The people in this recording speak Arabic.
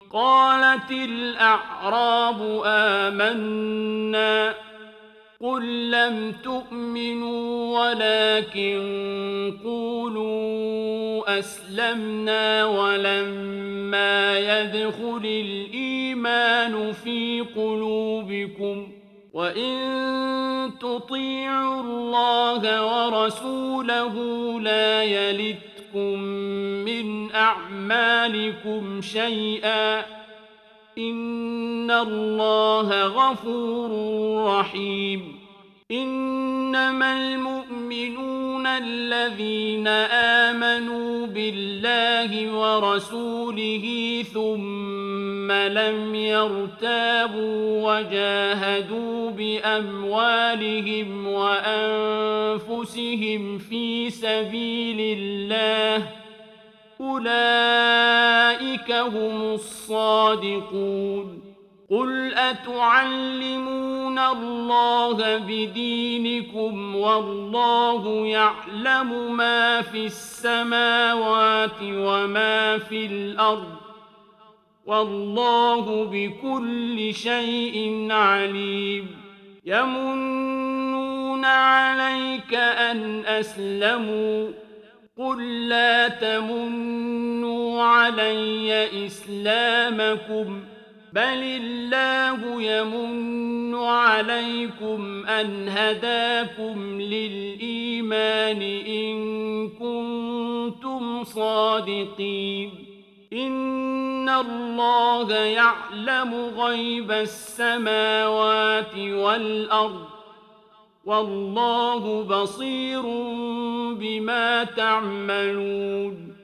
قالت الأعراب آمنا قل لم تؤمنوا ولكن قولوا أسلمنا ولما يدخل الإيمان في قلوبكم وإن تطيعوا الله ورسوله لا يلتكم من أعمالكم شيئا إن الله غفور رحيم إنما المؤمنون الذين آمنوا بالله ورسوله ثم لم يرتابوا وجاهدوا بأموالهم وأنفسهم في سبيل الله أولئك هم الصادقون قل أتعلمون الله بدينكم والله يعلم ما في السماوات وما في الأرض والله بكل شيء عليم يمنون عليك أن أسلموا قل لا تمنوا علي إسلامكم بل الله يمن عليكم أن هداكم للإيمان إن كنتم صادقين إن الله يعلم غيب السماوات والأرض والله بصير بما تعملون